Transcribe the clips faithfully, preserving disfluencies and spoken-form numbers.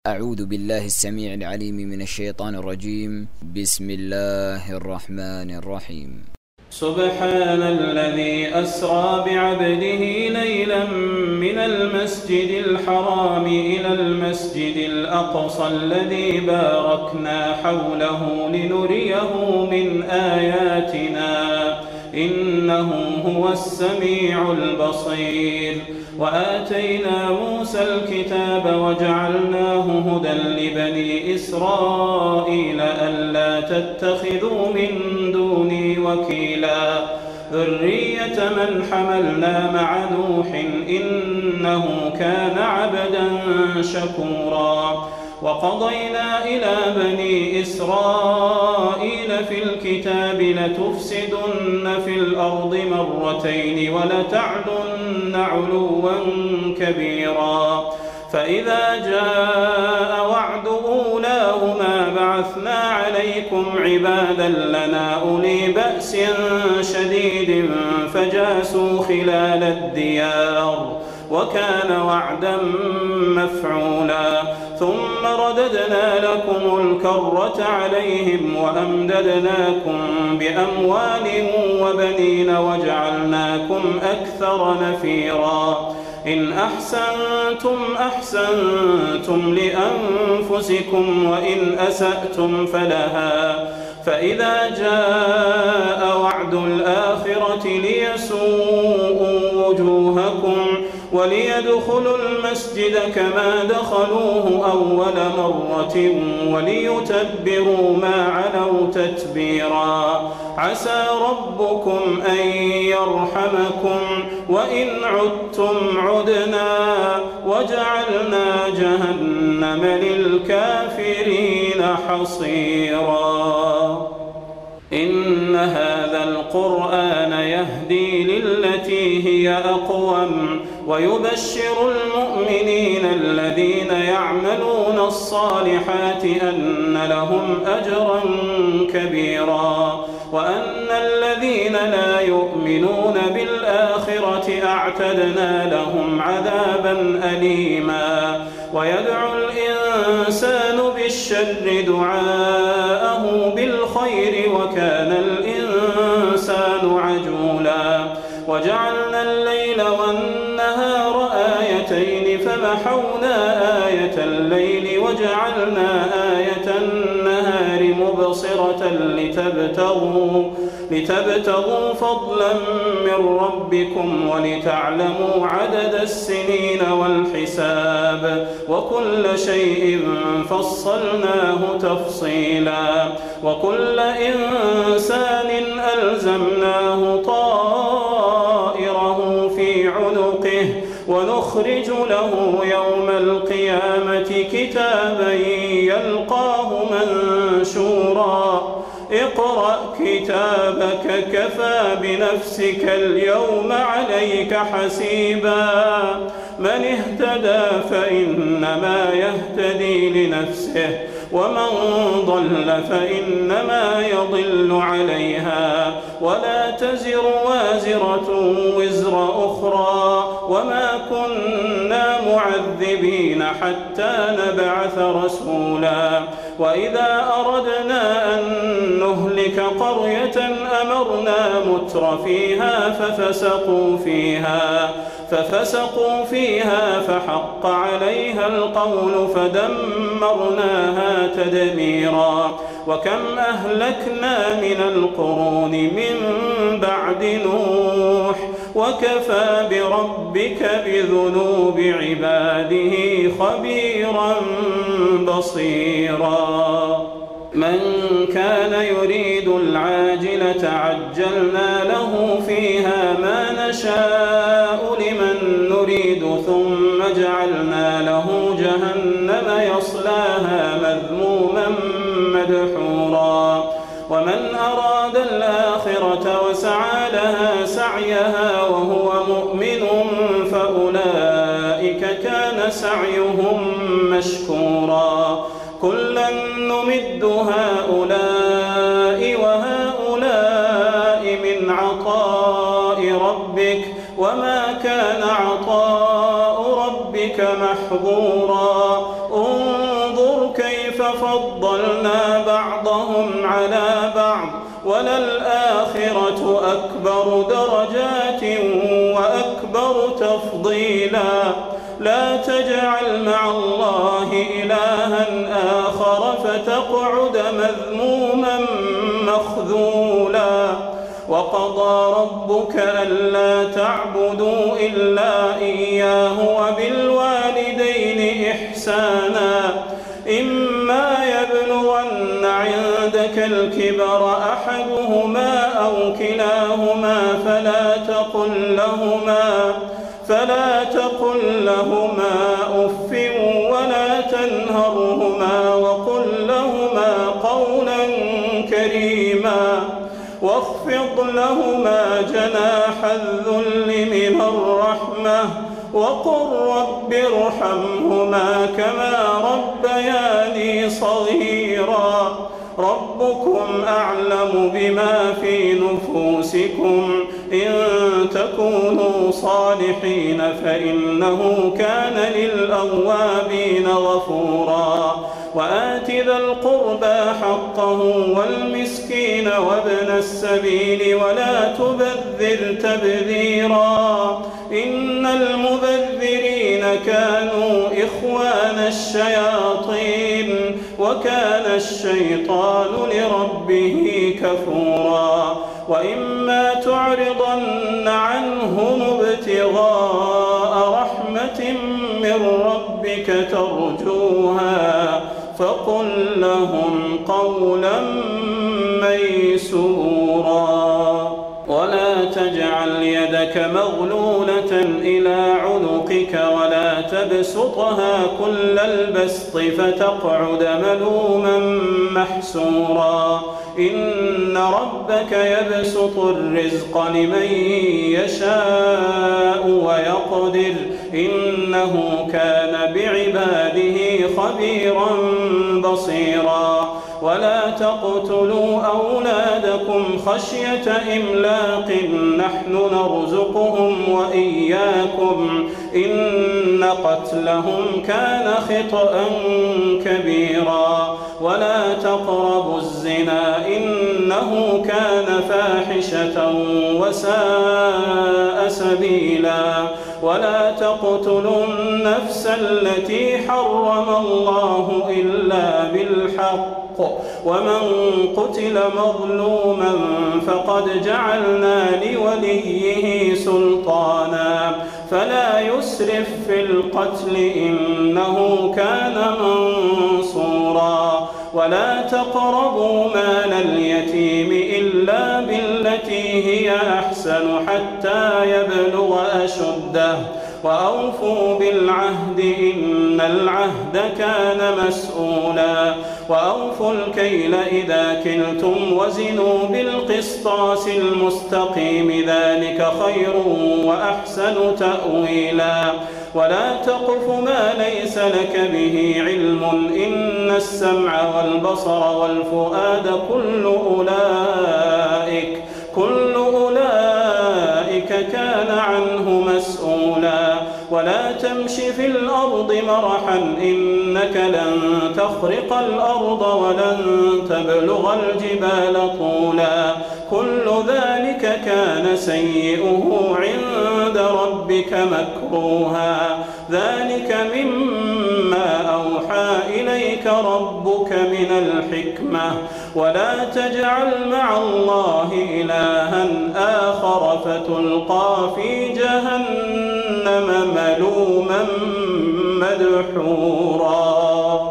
أعوذ بالله السميع العليم من الشيطان الرجيم. بسم الله الرحمن الرحيم. سبحان الذي أسرى بعبده ليلا من المسجد الحرام إلى المسجد الأقصى الذي باركنا حوله لنريه من آياتنا إنه هو السميع البصير. وآتينا موسى الكتاب وجعلناه هدى لبني إسرائيل ألا تتخذوا من دوني وكيلا ذرية من حملنا مع نوح إنه كان عبدا شكورا. وقضينا إلى بني إسرائيل في الكتاب لتفسدن في الأرض مرتين ولتعلن علوا كبيرا. فإذا جاء وعد أولاهما بعثنا عليكم عبادا لنا أولي بأس شديد فجاسوا خلال الديار وكان وعدا مفعولا. ثم رددنا لكم الكرة عليهم وأمددناكم بأموال وبنين وجعلناكم أكثر نفيرا. إن أحسنتم أحسنتم لأنفسكم وإن أسأتم فلها. فإذا جاء وعد الآخرة ليسوءوا وجوهكم وليدخلوا المسجد كما دخلوه أول مرة وليتبروا ما علوا تتبيرا. عسى ربكم أن يرحمكم وإن عدتم عدنا وجعلنا جهنم للكافرين حصيرا. إن هذا القرآن يهدي للتي هي أقوم ويبشر المؤمنين الذين يعملون الصالحات أن لهم أجرا كبيرا وأن الذين لا يؤمنون بالآخرة أعتدنا لهم عذابا أليما. ويدعو الإنسان بالشر دعاءه بالخير وكان الإنسان عجولا. وجعلنا الليل والنهار آيتين فمحونا آية الليل وجعلنا آية النهار مبصرة لتبتغوا, لتبتغوا فضلا من ربكم ولتعلموا عدد السنين والحساب وكل شيء فصلناه تفصيلا. وكل إنسان ألزمناه طائره في عنقه ونخرج له يوم القيامة كتابا يلقاه منشورا. اقرأ كتابك كفى بنفسك اليوم عليك حسيبا. من اهتدى فإنما يهتدي لنفسه ومن ضل فإنما يضل عليها ولا تزر وازرة وزر أخرى وما كنا معذبين حتى نبعث رسولا. وإذا أردنا أن نهلك قرية أمرنا متر فيها ففسقوا فيها ففسقوا فيها فحق عليها القول فدمرناها تدميرا. وكم أهلكنا من القرون من بعد نوح وكفى بربك بذنوب عباده خبيرا بصيرا. من كان يريد العاجلة عجلنا له فيها ما نشاء لمن نريد ثم جعلنا له جهنم يصلاها مذموما مدحورا. ومن أراد الآخرة وسعى لها سعيها وهو مؤمن فأولئك كان سعيهم مشكورا. كلا نمد هؤلاء وهؤلاء من عطاء ربك وما كان عطاء ربك محظورا. كيف فضلنا بعضهم على بعض وللآخرة أكبر درجات وأكبر تفضيلا لا تجعل مع الله إلها آخر فتقعد مذموما مخذولا وقضى ربك ألا تعبدوا إلا إياه وبالوالدين إحسانا إما يبلغن عندك الكبر أحدهما أو كلاهما فلا تقل لهما فلا تقل لهما أف ولا تنهرهما وقل لهما قولا كريما واخفض لهما جناح الذل من الرحمة وقل رب ارحمهما كما ربياني صغيرا ربكم أعلم بما في نفوسكم إن تكونوا صالحين فإنه كان للأوابين غفورا وآت ذا القربى حقه والمسكين وابن السبيل ولا تبذر تبذيرا إن المبذرين كانوا إخوان الشياطين وكان الشيطان لربه كفورا وإما تعرضن عنهم ابتغاء رحمة من ربك ترجوها فقل لهم قولا ميسورا ولا تجعل يدك مغلولة إلى عنقك ولا تبسطها كل البسط فتقعد ملوما محسورا إن ربك يبسط الرزق لمن يشاء ويقدر إنه كان بعباده خبيرا بصيرا ولا تقتلوا أولادكم خشية إملاق نحن نرزقهم وإياكم إن قتلهم كان خطأ كبيرا ولا تقربوا الزنا إنه كان فاحشة وساء سبيلا ولا تقتلوا النفس التي حرم الله إلا بالحق ومن قتل مظلوما فقد جعلنا لوليه سلطانا فلا يسرف في القتل إنه كان منصورا ولا تقربوا مال اليتيم إلا بالتي هي أحسن حتى يبلغ أشده وأوفوا بالعهد إن العهد كان مسؤولا وأوفوا الكيل إذا كلتم وزنوا بالقسطاس المستقيم ذلك خير وأحسن تأويلا ولا تقف ما ليس لك به علم إن السمع والبصر والفؤاد كل أولئك كل أولئك كان عنه مسؤولا ولا تمش في الأرض مرحا إنك لن تخرق الأرض ولن تبلغ الجبال طولا كل ذلك كان سيئه عند ربك مكروها ذلك مما أوحى إليك ربك من الحكمة ولا تجعل مع الله إلها آخر فتلقى في جهنم ملوما مدحورا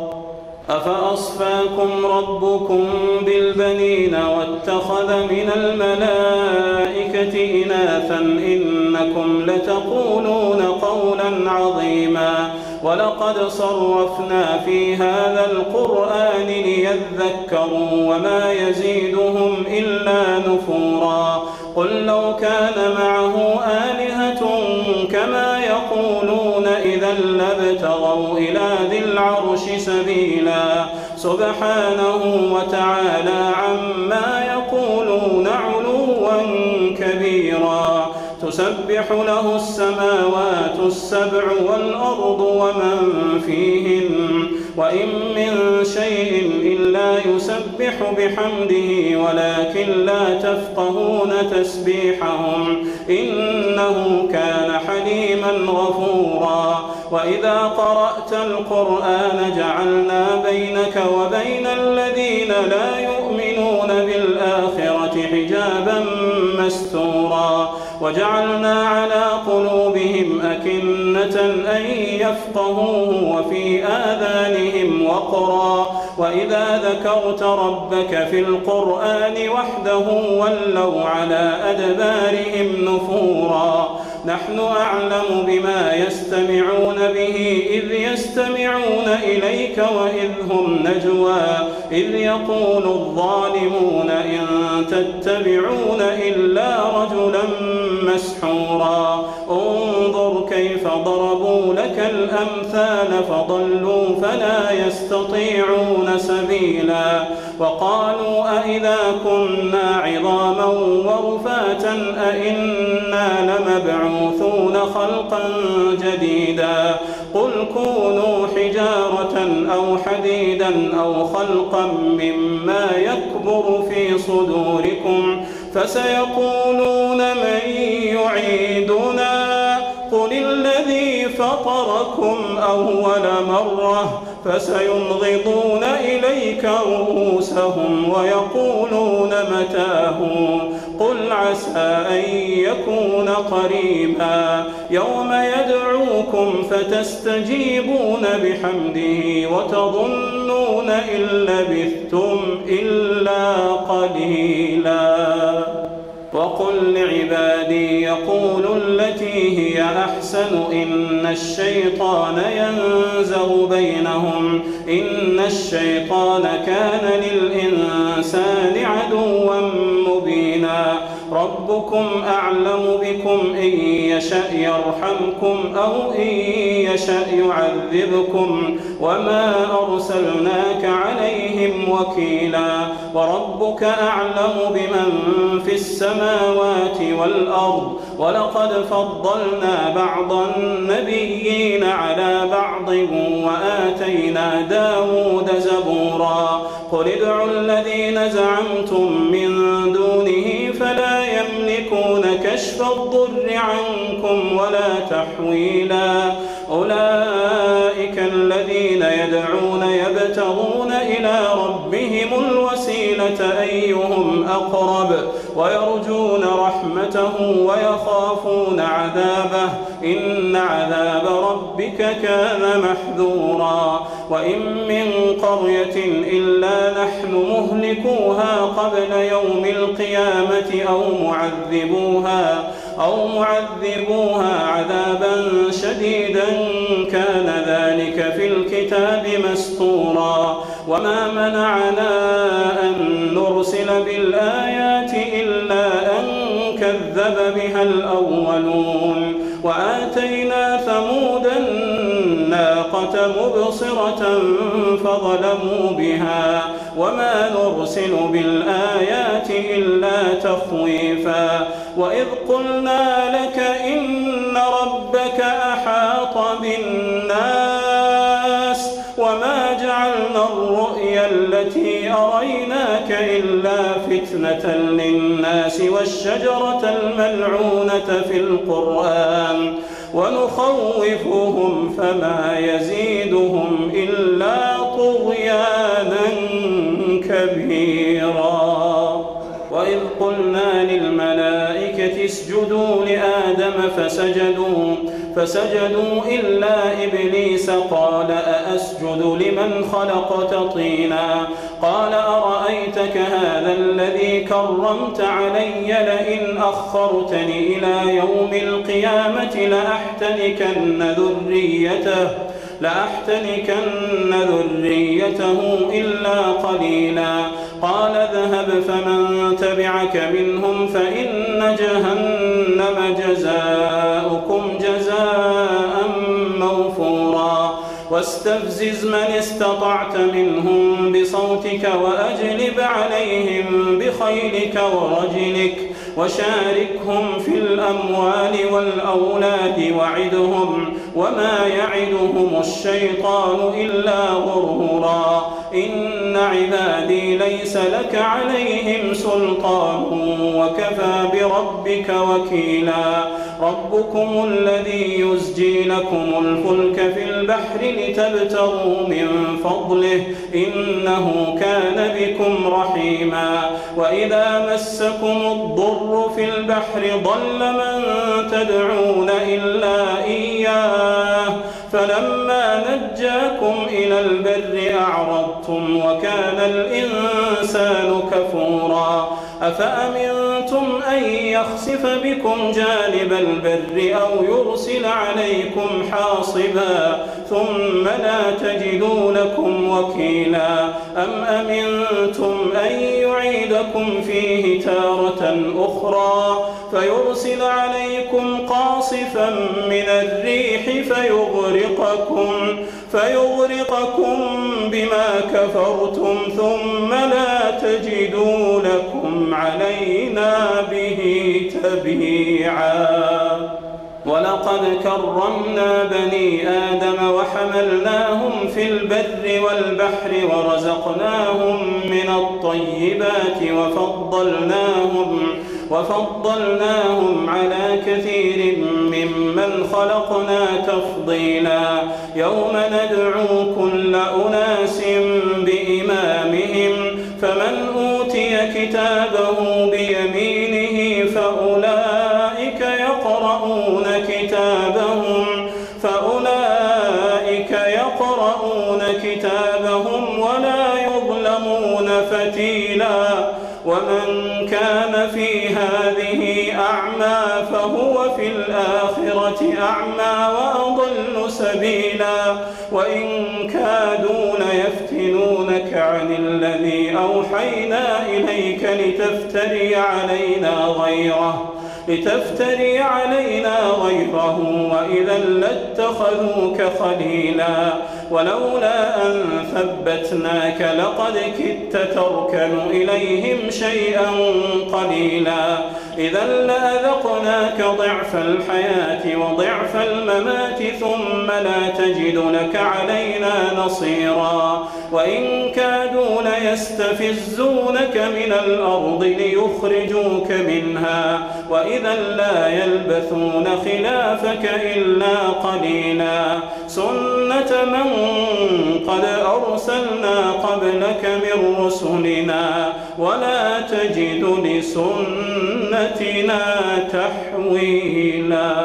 أفأصفاكم ربكم بالبنين واتخذ من الملائكة إناثا إنكم لتقولون قولا عظيما ولقد صرفنا في هذا القرآن ليذكروا وما يزيدهم إلا نفورا قل لو كان معه آلهة كما يقولون إذا لابتغوا إلى ذي العرش سبيلا سبحانه وتعالى عما يقولون علوا كبيرا تسبح له السماوات السبع والأرض ومن فيهن وإن من شيء إلا يسبح بحمده ولكن لا تفقهون تسبيحهم إنه كان حليما غفورا وإذا قرأت القرآن جعلنا بينك وبين الذين لا يؤمنون بالآخرة حجابا مستورا وجعلنا على قلوبهم أكنة أن يفقهوه وفي آذانهم وقرا وإذا ذكرت ربك في القرآن وحده ولوا على أدبارهم نفورا نحن أعلم بما يستمعون به إذ يستمعون إليك وإذ هم نجوى إذ يقول الظالمون إن تتبعون إلا رجلا مسحورا انظر كيف ضربوا لك الأمثال فضلوا فلا يستطيعون سبيلا وقالوا أئذا كنا عظاما ورفاتا أئنا لمبعوثون خلقا جديدا قل كونوا حجارة أو حديدا أو خلقا مما يكبر في صدوركم فسيقولون من يعيدنا قل الذي فطركم أول مرة فسينغضون إليك رؤوسهم ويقولون متاه قل عسى أن يكون قريبا يوم يدعوكم فتستجيبون بحمده وتظنون إن لبثتم إلا قليلا وقل لعبادي يقولوا التي هي أحسن إن الشيطان ينزغ بينهم إن الشيطان كان للإنسان عدوا مبينا ربكم أعلم بكم إن يشأ يرحمكم أو إن يشأ يعذبكم وما أرسلناك عليهم وكيلا وربك أعلم بمن في السماوات والأرض ولقد فضلنا بعض النبيين على بعض وآتينا داود زبورا قل ادعوا الذين زعمتم من دونه فلا يملكون كشف الضر عنكم ولا تحويلا أولئك الذين يدعون يبتغون إلى ربهم الوسيلة أيهم أقرب ويرجون رحمته ويخافون عذابه إن عذاب ربك كان محذورا وإن من قرية إلا نحن مهلكوها قبل يوم القيامة أو معذبوها أو معذبوها عذابا شديدا كان ذلك في الكتاب مسطورا وما منعنا أن نرسل بالآيات إلا أن كذب بها الأولون وآتينا ثمود الناقة مبصرة فظلموا بها وما نرسل بالآيات إلا تخويفا وإذ قلنا لك إن ربك أحاط بالناس وما جعلنا الرؤيا التي أريناك إلا فتنة للناس والشجرة الملعونة في القرآن ونخوفهم فما يزيدهم إلا طغيانا كبيرا وإذ قلنا للملائكة اسجدوا لآدم فسجدوا فسجدوا إلا إبليس قال أأسجد لمن خلقت طينا قال أرأيتك هذا الذي كرمت علي لئن أخرتني إلى يوم القيامة لأحتنكن ذريته لأحتنكن ذريته إلا قليلا قال اذهب فمن تبعك منهم فإن جهنم جزاؤكم جزاء موفورا واستفزز من استطعت منهم بصوتك وأجلب عليهم بخيلك ورجلك وشاركهم في الأموال والأولاد وعدهم وما يعدهم الشيطان إلا غرورا إن عبادي ليس لك عليهم سلطان وكفى بربك وكيلا ربكم الذي يزجي لكم الفلك في البحر لتبتغوا من فضله إنه كان بكم رحيما وإذا مسكم الضر في البحر ضل من تدعون إلا إياه فلما نجاكم إلى البر أعرضتم وكان الإنسان كفورا أفأمنتم أن يخسف بكم جانب البر أو يرسل عليكم حاصبا ثم لا تجدوا لكم وكيلا أم أمنتم أن يعيدكم فيه تارة أخرى فيرسل عليكم قاصفا من الريح فيغرقكم فيغرقكم بما كفرتم ثم لا تجدوا لكم علينا به تبيعا ولقد كرمنا بني آدم وحملناهم في البر والبحر ورزقناهم من الطيبات وفضلناهم وفضلناهم على كثير ممن خلقنا تفضيلا يوم ندعو كل أناس بإمامهم فمن أوتي كتابه بيمينه فأولئك يقرؤون كتابهم فأولئك يقرؤون كتابهم ولا يظلمون فتيلا ومن كان في هذه أعمى فهو في الآخرة أعمى وأضل سبيلا وإن كادوا ليفتنونك عن الذي أوحينا إليك لتفتري علينا غيره لتفتري علينا غيره وإذا لاتخذوك خليلا ولولا أن ثبتناك لقد كدت تركن إليهم شيئا قليلا إذا لأذقناك ضعف الحياة وضعف الممات ثم لا تجد لك علينا نصيرا وإن كادوا ليستفزونك من الأرض ليخرجوك منها وإذا لا يلبثون خلافك إلا قليلا سنة من قد أرسلنا قبلك من رسلنا ولا تجد لسنتنا تحويلا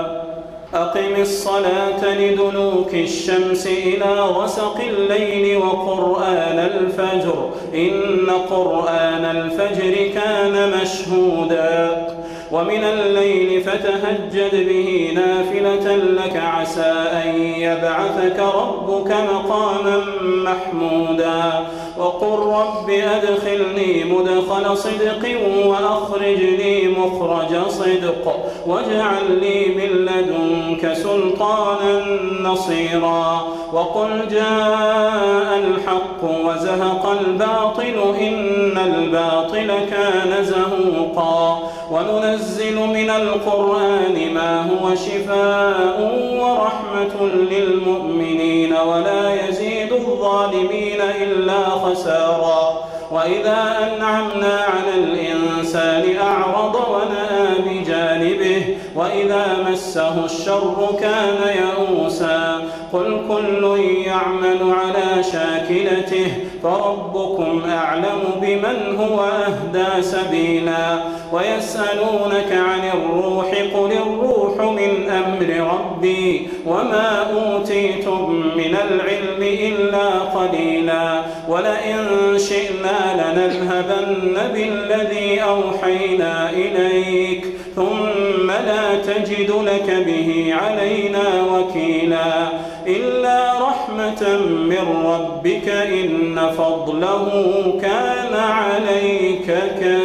أقم الصلاة لدلوك الشمس إلى غسق الليل وقرآن الفجر إن قرآن الفجر كان مشهودا ومن الليل فتهجد به نافلة لك عسى أن يبعثك ربك مقاما محمودا وقل رب أدخلني مدخل صدق وأخرجني مخرج صدق واجعل لي من لدنك سلطانا نصيرا وقل جاء الحق وزهق الباطل إن الباطل كان زهوقا وننزل من القرآن ما هو شفاء ورحمة للمؤمنين ولا يزيد الظالمين إلا خسارا وإذا أنعمنا على الإنسان أعرض ونأى بجانبه وإذا مسه الشر كان يئوسا قل كل يعمل على شاكلته فربكم أعلم بمن هو أهدى سبيلا ويسألونك عن الروح قل الروح من أمر ربي وما أوتيتم من العلم إلا قليلا ولئن شئنا لنذهبن بالذي أوحينا إليك ثم لا تجد لك به علينا وكيلا إلا رحمة من ربك إن فضله كان عليك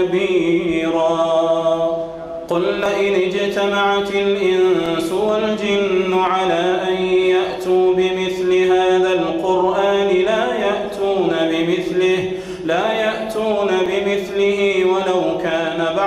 كبيرا قل لئن اجتمعت الإنس والجن على أن يأتوا بمثل هذا القرآن لا يأتون بمثله لا يأتون بمثله ولو كان بعضهم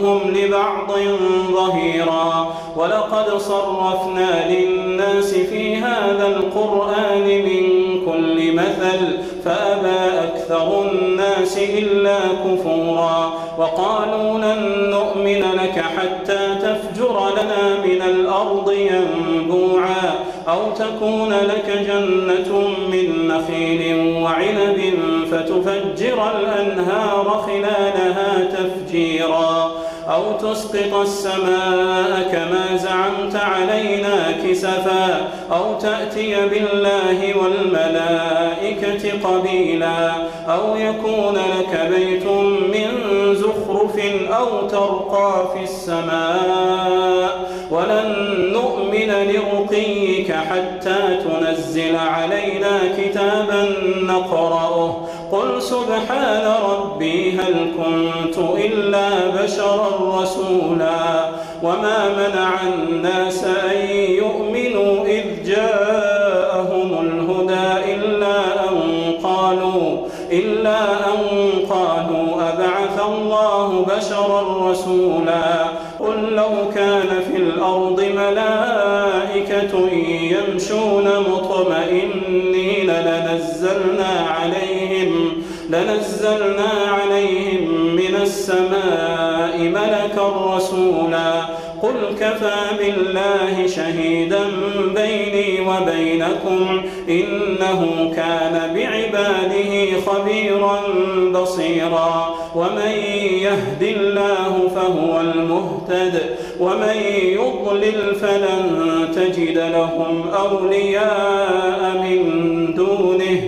بعضهم لبعض ظهيرا ولقد صرفنا للناس في هذا القرآن من كل مثل فأبى أكثر الناس إلا كفورا وقالوا لن نؤمن لك حتى تفجر لنا من الأرض ينبوعا أو تكون لك جنة من نخيل وعنب فتفجر الأنهار خلالها تفجيرا أو تسقط السماء كما زعمت علينا كسفا أو تأتي بالله والملائكة قبيلا أو يكون لك بيت من زخرف أو ترقى في السماء ولن نؤمن لرقيك حتى تنزل علينا كتابا نقرأه قل سبحان ربي هل كنت إلا بشرا رسولا وما منع الناس أن يؤمنوا إذ جاءهم الهدى إلا أن قالوا إلا أن قالوا أبعث الله بشرا رسولا قل لو كان في الأرض ملائكة يمشون مطمئنين لنزلنا عليهم لنزلنا عليهم من السماء ملكا رسولا قل كفى بالله شهيدا بيني وبينكم إنه كان بعباده خبيرا بصيرا ومن يهد الله فهو المهتد ومن يضلل فلن تجد لهم أولياء من دونه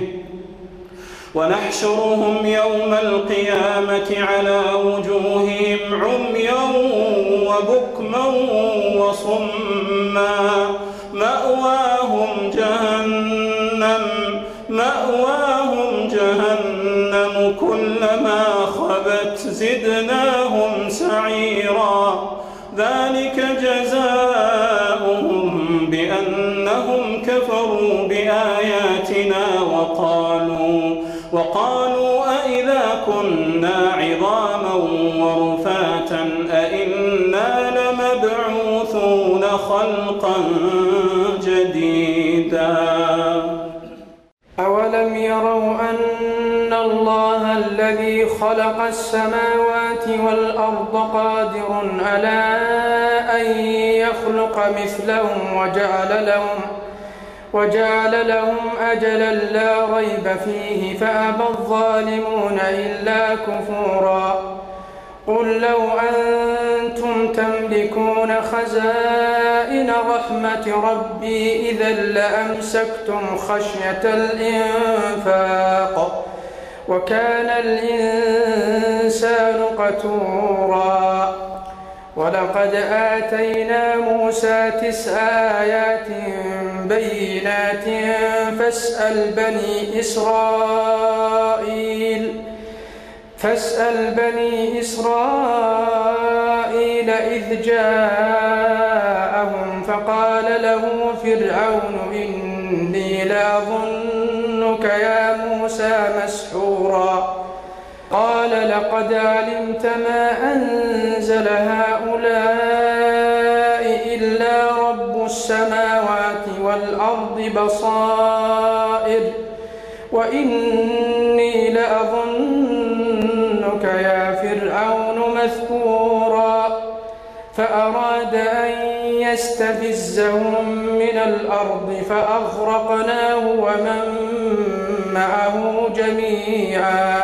ونحشرهم يوم القيامة على وجوههم عميا وبكما وصما مأواهم جهنم مأواهم جهنم كلما خبت زدناهم سعيرا ذلك جزاؤهم بأنهم كفروا بآياتنا وقالوا وقالوا أئذا كنا عظاما ورفاتا أئنا لمبعوثون خلقا جديدا أولم يروا أن الله الذي خلق السماوات والأرض قادر على أن يخلق مثلهم وجعل لهم وجعل لهم أجلا لا ريب فيه فأبى الظالمون إلا كفورا قل لو أنتم تملكون خزائن رحمة ربي إذا لأمسكتم خشية الإنفاق وكان الإنسان قتورا ولقد آتينا موسى تسع آيات بينات فاسأل بني إسرائيل فاسأل بني إسرائيل إذ جاءهم فقال له فرعون إني لأظنك يا موسى مسحورا قال لقد علمت ما أنزل هؤلاء إلا رب السماوات والأرض بصائر وإني لأظنك يا فرعون مثبورا فأراد أن يستفزهم من الأرض فأغرقناه ومن معه جميعا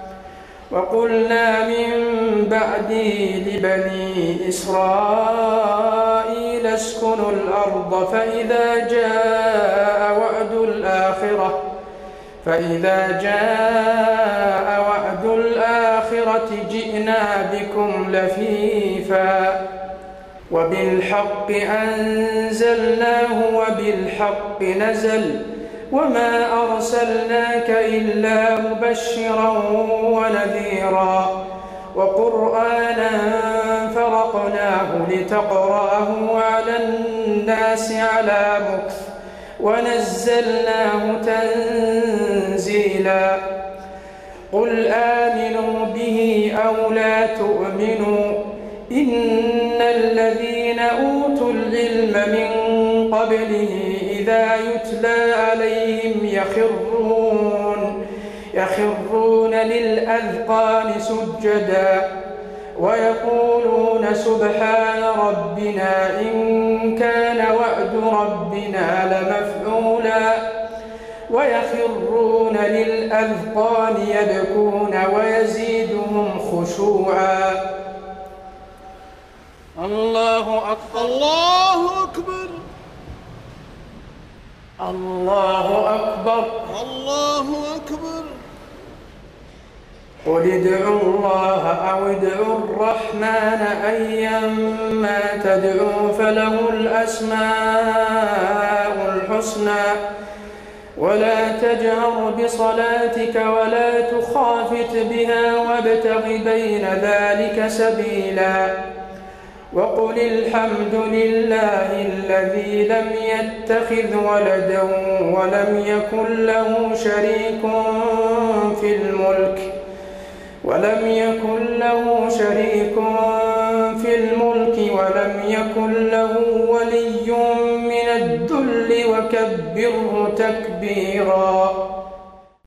وقلنا من بعده لبني إسرائيل اسكنوا الأرض فإذا جاء وعد الآخرة فإذا جاء وعد الآخرة جئنا بكم لفيفا وبالحق أنزلناه وبالحق نزل وما أرسلناك إلا مبشرا ونذيرا وقرآنا فرقناه لتقرأه على الناس على مكث ونزلناه تنزيلا قل آمنوا به أو لا تؤمنوا إن الذين أوتوا العلم من قبله إذا يتلى عليهم يخرون يخرون للأذقان سجدا ويقولون سبحان ربنا إن كان وعد ربنا لمفعولا ويخرون للأذقان يبكون ويزيدهم خشوعا. الله أكبر الله أكبر الله أكبر الله أكبر. قل ادعوا الله أو ادعوا الرحمن أيما تدعوا فله الأسماء الحسنى ولا تجهر بصلاتك ولا تخافت بها وابتغ بين ذلك سبيلا وقل الحمد لله الذي لم يتخذ ولدا ولم يكن له شريك في الملك ولم يكن له شريك في الملك ولم يكن له ولي من الذل وكبره تكبيرا.